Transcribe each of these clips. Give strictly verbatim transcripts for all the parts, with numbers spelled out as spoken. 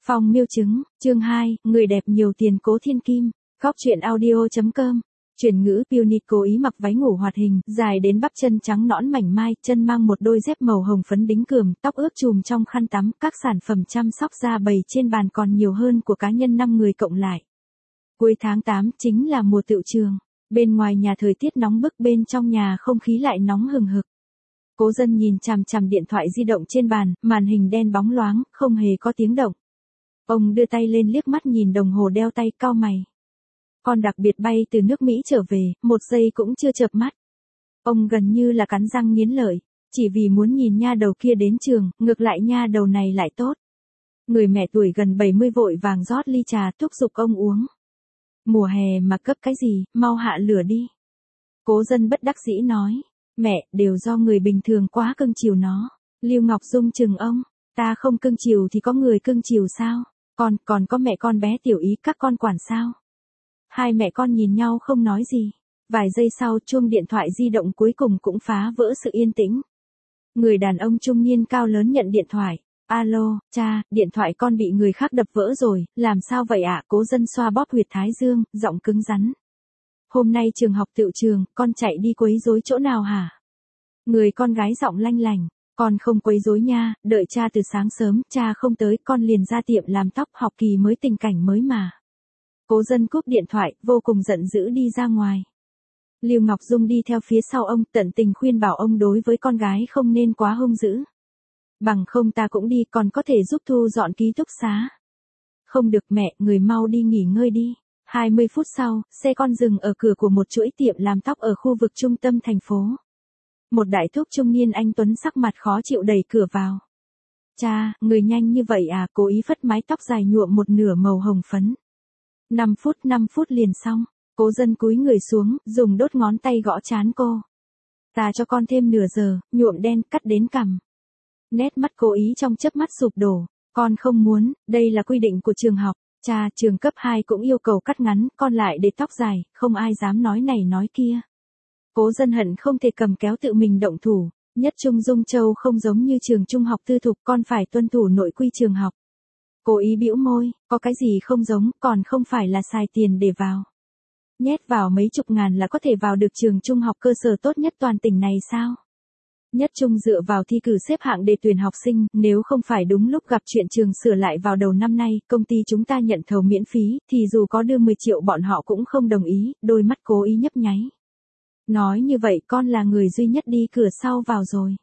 Phong miêu chứng, chương hai, người đẹp nhiều tiền Cố Thiên Kim, Góc truyện audio chấm com. Chuyển ngữ Punit cố ý mặc váy ngủ hoạt hình, dài đến bắp chân trắng nõn mảnh mai, chân mang một đôi dép màu hồng phấn đính cườm, tóc ướt chùm trong khăn tắm, các sản phẩm chăm sóc da bày trên bàn còn nhiều hơn của cá nhân năm người cộng lại. Cuối tháng tám chính là mùa tựu trường, bên ngoài nhà thời tiết nóng bức, bên trong nhà không khí lại nóng hừng hực. Cố Dân nhìn chằm chằm điện thoại di động trên bàn, màn hình đen bóng loáng, không hề có tiếng động. Ông đưa tay lên liếc mắt nhìn đồng hồ đeo tay, cau mày. Con đặc biệt bay từ nước Mỹ trở về, một giây cũng chưa chợp mắt. Ông gần như là cắn răng nghiến lợi, chỉ vì muốn nhìn nha đầu kia đến trường, ngược lại nha đầu này lại tốt. Người mẹ tuổi gần bảy mươi vội vàng rót ly trà thúc giục ông uống. Mùa hè mà cấp cái gì, mau hạ lửa đi. Cố Dân bất đắc dĩ nói, mẹ, đều do người bình thường quá cưng chiều nó. Lưu Ngọc Dung chừng ông, ta không cưng chiều thì có người cưng chiều sao? Còn, còn có mẹ con bé Tiểu Ý các con quản sao? Hai mẹ con nhìn nhau không nói gì. Vài giây sau chuông điện thoại di động cuối cùng cũng phá vỡ sự yên tĩnh. Người đàn ông trung niên cao lớn nhận điện thoại. Alo, cha, điện thoại con bị người khác đập vỡ rồi, làm sao vậy ạ? Cố Dân xoa bóp huyệt thái dương, giọng cứng rắn. Hôm nay trường học tựu trường, con chạy đi quấy rối chỗ nào hả? Người con gái giọng lanh lành. Con không quấy rối nha, đợi cha từ sáng sớm, cha không tới, con liền ra tiệm làm tóc, học kỳ mới tình cảnh mới mà. Cố Dân cúp điện thoại, vô cùng giận dữ đi ra ngoài. Lưu Ngọc Dung đi theo phía sau ông, tận tình khuyên bảo ông đối với con gái không nên quá hung dữ. Bằng không ta cũng đi, còn có thể giúp thu dọn ký túc xá. Không được mẹ, người mau đi nghỉ ngơi đi. hai mươi phút sau, xe con dừng ở cửa của một chuỗi tiệm làm tóc ở khu vực trung tâm thành phố. Một đại thúc trung niên anh tuấn sắc mặt khó chịu đẩy cửa vào. Cha, người nhanh như vậy à? Cố ý phất mái tóc dài nhuộm một nửa màu hồng phấn. năm phút, năm phút liền xong. Cố Dân cúi người xuống, dùng đốt ngón tay gõ trán cô. Ta cho con thêm nửa giờ, nhuộm đen, cắt đến cằm. Nét mắt cố ý trong chớp mắt sụp đổ. Con không muốn, đây là quy định của trường học. Cha, trường cấp hai cũng yêu cầu cắt ngắn, con lại để tóc dài, không ai dám nói này nói kia. Cố Dân hận không thể cầm kéo tự mình động thủ. Nhất Trung Dung Châu không giống như trường trung học tư thục, con phải tuân thủ nội quy trường học. Cố ý bĩu môi, có cái gì không giống, còn không phải là xài tiền để vào. Nhét vào mấy chục ngàn là có thể vào được trường trung học cơ sở tốt nhất toàn tỉnh này sao? Nhất Trung dựa vào thi cử xếp hạng để tuyển học sinh, nếu không phải đúng lúc gặp chuyện trường sửa lại vào đầu năm nay, công ty chúng ta nhận thầu miễn phí, thì dù có đưa mười triệu bọn họ cũng không đồng ý, đôi mắt cố ý nhấp nháy. Nói như vậy con là người duy nhất đi cửa sau vào rồi.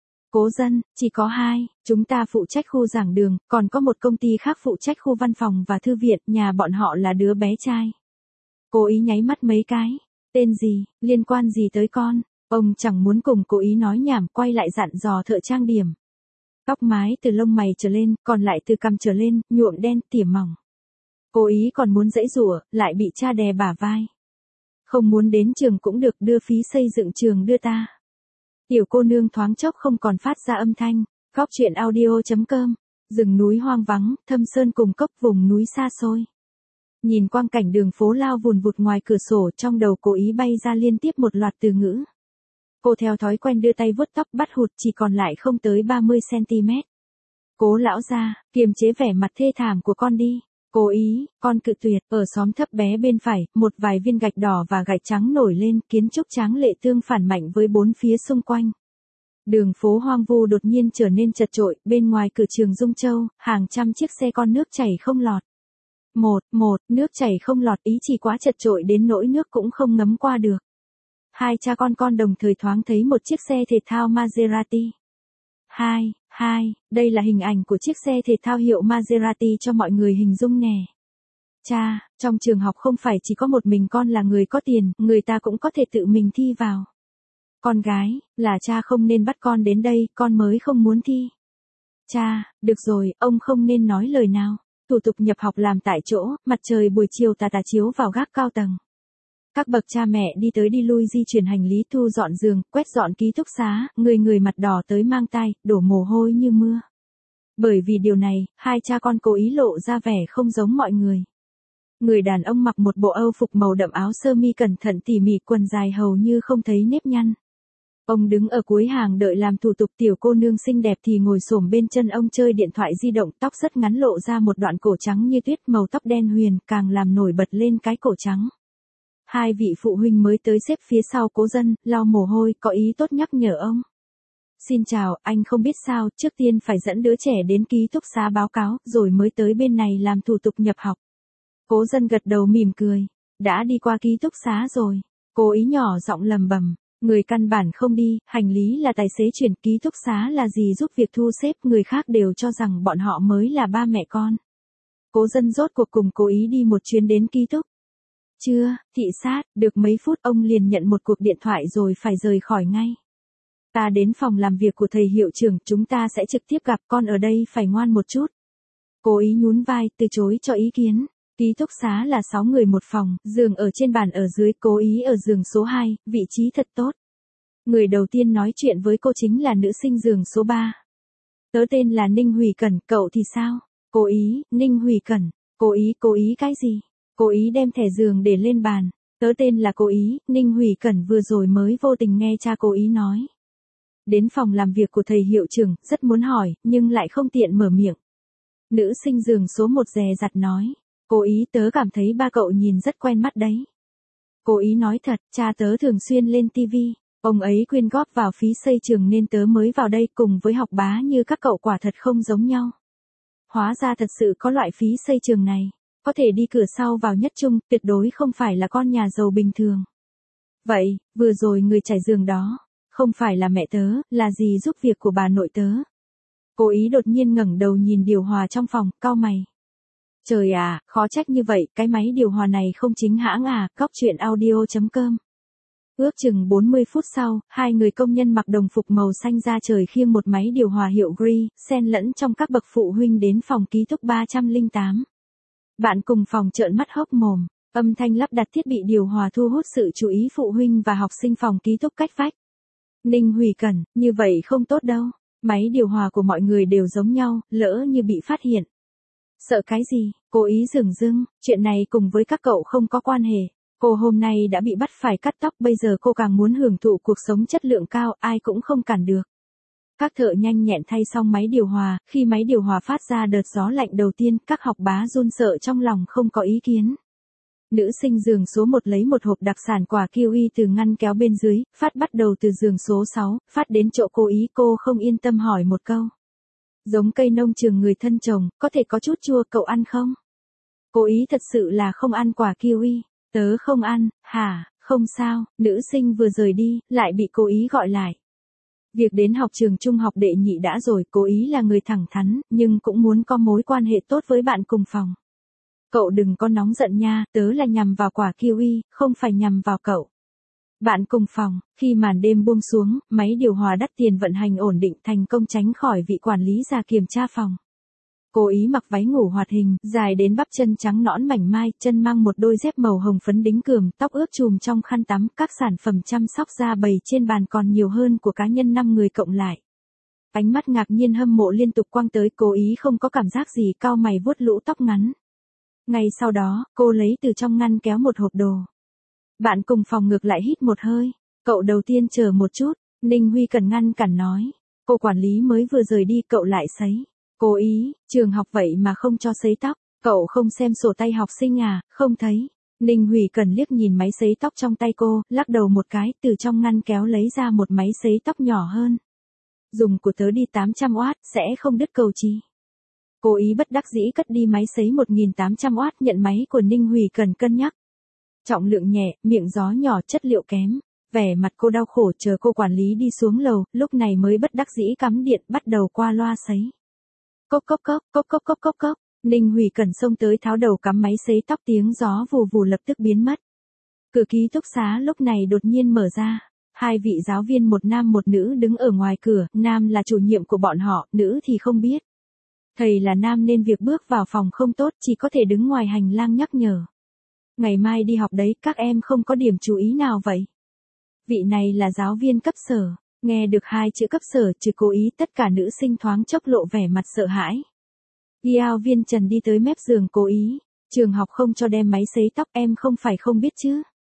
Cố Dân, chỉ có hai, chúng ta phụ trách khu giảng đường, còn có một công ty khác phụ trách khu văn phòng và thư viện, nhà bọn họ là đứa bé trai. Cố ý nháy mắt mấy cái, tên gì, liên quan gì tới con, ông chẳng muốn cùng cố ý nói nhảm, quay lại dặn dò thợ trang điểm. Tóc mái từ lông mày trở lên, còn lại từ cằm trở lên, nhuộm đen, tỉa mỏng. Cố ý còn muốn giãy giụa, lại bị cha đè bả vai. Không muốn đến trường cũng được, đưa phí xây dựng trường đưa ta. Tiểu cô nương thoáng chốc không còn phát ra âm thanh. Góc truyện audio chấm com. Rừng núi hoang vắng, thâm sơn cùng cốc, vùng núi xa xôi. Nhìn quang cảnh đường phố lao vùn vụt ngoài cửa sổ, trong đầu cố ý bay ra liên tiếp một loạt từ ngữ. Cô theo thói quen đưa tay vuốt tóc, bắt hụt chỉ còn lại không tới ba mươi xăng-ti-mét. Cố lão gia, kiềm chế vẻ mặt thê thảm của con đi. Cố ý, con cự tuyệt. Ở xóm thấp bé bên phải, một vài viên gạch đỏ và gạch trắng nổi lên, kiến trúc tráng lệ tương phản mạnh với bốn phía xung quanh. Đường phố hoang vu đột nhiên trở nên chật chội, bên ngoài cửa trường Dung Châu, hàng trăm chiếc xe con nước chảy không lọt. Một, một, nước chảy không lọt, ý chỉ quá chật chội đến nỗi nước cũng không ngấm qua được. Hai cha con con đồng thời thoáng thấy một chiếc xe thể thao Maserati. Hai, hai, đây là hình ảnh của chiếc xe thể thao hiệu Maserati cho mọi người hình dung nè. Cha, trong trường học không phải chỉ có một mình con là người có tiền, người ta cũng có thể tự mình thi vào. Con gái, là cha không nên bắt con đến đây, con mới không muốn thi. Cha, được rồi, ông không nên nói lời nào. Thủ tục nhập học làm tại chỗ, mặt trời buổi chiều tà tà chiếu vào gác cao tầng. Các bậc cha mẹ đi tới đi lui di chuyển hành lý, thu dọn giường, quét dọn ký túc xá, người người mặt đỏ tới mang tai, đổ mồ hôi như mưa. Bởi vì điều này, hai cha con cố ý lộ ra vẻ không giống mọi người. Người đàn ông mặc một bộ âu phục màu đậm, áo sơ mi cẩn thận tỉ mỉ, quần dài hầu như không thấy nếp nhăn. Ông đứng ở cuối hàng đợi làm thủ tục, tiểu cô nương xinh đẹp thì ngồi xổm bên chân ông chơi điện thoại di động, tóc rất ngắn lộ ra một đoạn cổ trắng như tuyết, màu tóc đen huyền càng làm nổi bật lên cái cổ trắng. Hai vị phụ huynh mới tới xếp phía sau Cố Dân, lau mồ hôi, có ý tốt nhắc nhở ông. Xin chào, anh không biết sao, trước tiên phải dẫn đứa trẻ đến ký túc xá báo cáo, rồi mới tới bên này làm thủ tục nhập học. Cố Dân gật đầu mỉm cười. Đã đi qua ký túc xá rồi. Cố Ý nhỏ giọng lầm bầm. Người căn bản không đi, hành lý là tài xế chuyển, ký túc xá là gì giúp việc thu xếp, người khác đều cho rằng bọn họ mới là ba mẹ con. Cố Dân rốt cuộc cùng Cố Ý đi một chuyến đến ký túc. Chưa, thị sát, được mấy phút ông liền nhận một cuộc điện thoại rồi phải rời khỏi ngay. Ta đến phòng làm việc của thầy hiệu trưởng, chúng ta sẽ trực tiếp gặp, con ở đây phải ngoan một chút. Cố Ý nhún vai, từ chối cho ý kiến. Ký túc xá là sáu người một phòng, giường ở trên bàn ở dưới, Cố Ý ở giường số hai, vị trí thật tốt. Người đầu tiên nói chuyện với cô chính là nữ sinh giường số ba. Tớ tên là Ninh Hủy Cẩn, cậu thì sao? Cố Ý, Ninh Hủy Cẩn. Cố Ý, Cố Ý cái gì? Cố Ý đem thẻ giường để lên bàn. Tớ tên là Cố Ý, Ninh Hủy Cẩn vừa rồi mới vô tình nghe cha Cố Ý nói. Đến phòng làm việc của thầy hiệu trưởng, rất muốn hỏi, nhưng lại không tiện mở miệng. Nữ sinh giường số một dè dặt nói. Cố Ý, tớ cảm thấy ba cậu nhìn rất quen mắt đấy. Cố Ý nói thật, cha tớ thường xuyên lên tivi. Ông ấy quyên góp vào phí xây trường nên tớ mới vào đây, cùng với học bá như các cậu quả thật không giống nhau. Hóa ra thật sự có loại phí xây trường này. Có thể đi cửa sau vào nhất trung, tuyệt đối không phải là con nhà giàu bình thường. Vậy, vừa rồi người trải giường đó, không phải là mẹ tớ, là gì giúp việc của bà nội tớ. Cố Ý đột nhiên ngẩng đầu nhìn điều hòa trong phòng, cau mày. Trời à, khó trách như vậy, cái máy điều hòa này không chính hãng à, cóc truyện audio chấm com. Ước chừng bốn mươi phút sau, hai người công nhân mặc đồng phục màu xanh ra trời khiêng một máy điều hòa hiệu Gree, xen lẫn trong các bậc phụ huynh đến phòng ký túc ba trăm lẻ tám. Bạn cùng phòng trợn mắt hốc mồm, âm thanh lắp đặt thiết bị điều hòa thu hút sự chú ý phụ huynh và học sinh phòng ký túc cách vách. Ninh Hủy Cẩn, như vậy không tốt đâu, máy điều hòa của mọi người đều giống nhau, lỡ như bị phát hiện. Sợ cái gì? Cố Ý dửng dưng, chuyện này cùng với các cậu không có quan hệ. Cô hôm nay đã bị bắt phải cắt tóc, bây giờ cô càng muốn hưởng thụ cuộc sống chất lượng cao, ai cũng không cản được. Các thợ nhanh nhẹn thay xong máy điều hòa, khi máy điều hòa phát ra đợt gió lạnh đầu tiên, các học bá run sợ trong lòng không có ý kiến. Nữ sinh giường số một lấy một hộp đặc sản quả kiwi từ ngăn kéo bên dưới, phát bắt đầu từ giường số sáu, phát đến chỗ Cố Ý, cô không yên tâm hỏi một câu. Giống cây nông trường người thân trồng, có thể có chút chua, cậu ăn không? Cố Ý thật sự là không ăn quả kiwi. Tớ không ăn, hả, không sao, nữ sinh vừa rời đi, lại bị Cố Ý gọi lại. Việc đến học trường trung học đệ nhị đã rồi, Cố Ý là người thẳng thắn, nhưng cũng muốn có mối quan hệ tốt với bạn cùng phòng. Cậu đừng có nóng giận nha, tớ là nhằm vào quả kiwi, không phải nhằm vào cậu. Bạn cùng phòng, khi màn đêm buông xuống, máy điều hòa đắt tiền vận hành ổn định, thành công tránh khỏi vị quản lý già kiểm tra phòng. Cố Ý mặc váy ngủ hoạt hình, dài đến bắp chân trắng nõn mảnh mai, chân mang một đôi dép màu hồng phấn đính cườm, tóc ướt chùm trong khăn tắm, các sản phẩm chăm sóc da bày trên bàn còn nhiều hơn của cá nhân năm người cộng lại. Ánh mắt ngạc nhiên hâm mộ liên tục quăng tới, Cố Ý không có cảm giác gì, cau mày vuốt lũ tóc ngắn. Ngay sau đó, cô lấy từ trong ngăn kéo một hộp đồ. Bạn cùng phòng ngược lại hít một hơi. Cậu đầu tiên chờ một chút, Ninh Huy Cần ngăn cản nói. Cô quản lý mới vừa rời đi, cậu lại sấy. Cố Ý, trường học vậy mà không cho sấy tóc, cậu không xem sổ tay học sinh à, không thấy. Ninh Hủy Cần liếc nhìn máy sấy tóc trong tay cô, lắc đầu một cái, từ trong ngăn kéo lấy ra một máy sấy tóc nhỏ hơn. Dùng của tớ đi tám trăm oát, sẽ không đứt cầu chi. Cố Ý bất đắc dĩ cất đi máy sấy một nghìn tám trăm oát, nhận máy của Ninh Hủy Cần cân nhắc. Trọng lượng nhẹ, miệng gió nhỏ, chất liệu kém. Vẻ mặt cô đau khổ, chờ cô quản lý đi xuống lầu, lúc này mới bất đắc dĩ cắm điện, bắt đầu qua loa sấy. Cốc cốc cốc, cốc cốc cốc cốc cốc. Ninh Hủy Cần xông tới tháo đầu cắm máy sấy tóc, tiếng gió vù vù lập tức biến mất. Cửa ký túc xá lúc này đột nhiên mở ra. Hai vị giáo viên một nam một nữ đứng ở ngoài cửa, nam là chủ nhiệm của bọn họ, nữ thì không biết. Thầy là nam nên việc bước vào phòng không tốt, chỉ có thể đứng ngoài hành lang nhắc nhở. Ngày mai đi học đấy, các em không có điểm chú ý nào vậy? Vị này là giáo viên cấp sở. Nghe được hai chữ cấp sở, trừ Cố Ý, tất cả nữ sinh thoáng chốc lộ vẻ mặt sợ hãi. Giáo viên Trần đi tới mép giường Cố Ý. Trường học không cho đem máy sấy tóc, em không phải không biết chứ.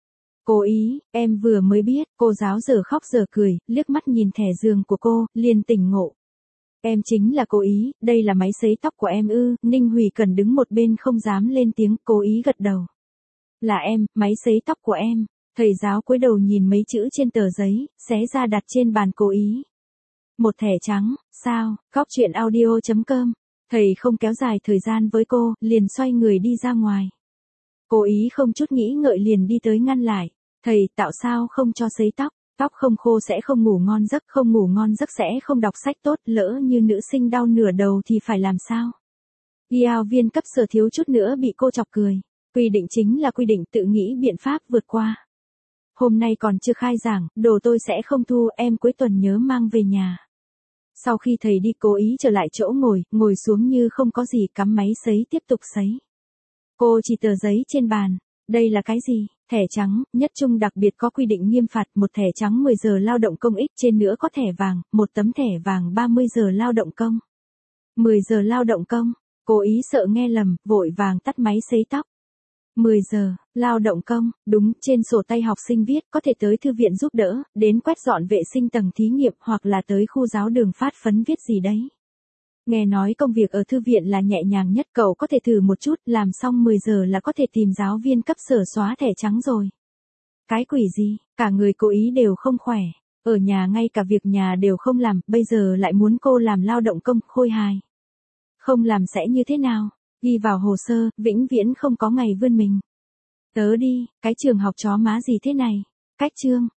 Cố Ý, em vừa mới biết, cô giáo giờ khóc giờ cười, liếc mắt nhìn thẻ giường của cô, liền tỉnh ngộ. Em chính là Cố Ý, đây là máy sấy tóc của em ư, Ninh Hủy Cần đứng một bên không dám lên tiếng, Cố Ý gật đầu. Là em, máy sấy tóc của em. Thầy giáo cúi đầu nhìn mấy chữ trên tờ giấy, xé ra đặt trên bàn Cố Ý. Một thẻ trắng, sao, Cóc truyện audio chấm com. Thầy không kéo dài thời gian với cô, liền xoay người đi ra ngoài. Cố Ý không chút nghĩ ngợi liền đi tới ngăn lại. Thầy, tạo sao không cho sấy tóc? Tóc không khô sẽ không ngủ ngon giấc, không ngủ ngon giấc sẽ không đọc sách tốt, lỡ như nữ sinh đau nửa đầu thì phải làm sao? Giáo viên cấp sở thiếu chút nữa bị cô chọc cười. Quy định chính là quy định, tự nghĩ biện pháp vượt qua. Hôm nay còn chưa khai giảng, đồ tôi sẽ không thu, em cuối tuần nhớ mang về nhà. Sau khi thầy đi, Cố Ý trở lại chỗ ngồi, ngồi xuống như không có gì, cắm máy sấy tiếp tục sấy. Cô chỉ tờ giấy trên bàn. Đây là cái gì? Thẻ trắng, nhất trung đặc biệt có quy định nghiêm phạt, một thẻ trắng mười giờ lao động công ích, trên nữa có thẻ vàng, một tấm thẻ vàng ba mươi giờ lao động công. mười giờ lao động công. Cố Ý sợ nghe lầm, vội vàng tắt máy sấy tóc. mười giờ, lao động công, đúng, trên sổ tay học sinh viết, có thể tới thư viện giúp đỡ, đến quét dọn vệ sinh tầng thí nghiệm, hoặc là tới khu giáo đường phát phấn viết gì đấy. Nghe nói công việc ở thư viện là nhẹ nhàng nhất, cậu có thể thử một chút, làm xong mười giờ là có thể tìm giáo viên cấp sở xóa thẻ trắng rồi. Cái quỷ gì, cả người Cố Ý đều không khỏe, ở nhà ngay cả việc nhà đều không làm, bây giờ lại muốn cô làm lao động công, khôi hài. Không làm sẽ như thế nào? Ghi vào hồ sơ, vĩnh viễn không có ngày vươn mình. Tớ đi, cái trường học chó má gì thế này? Cách chương.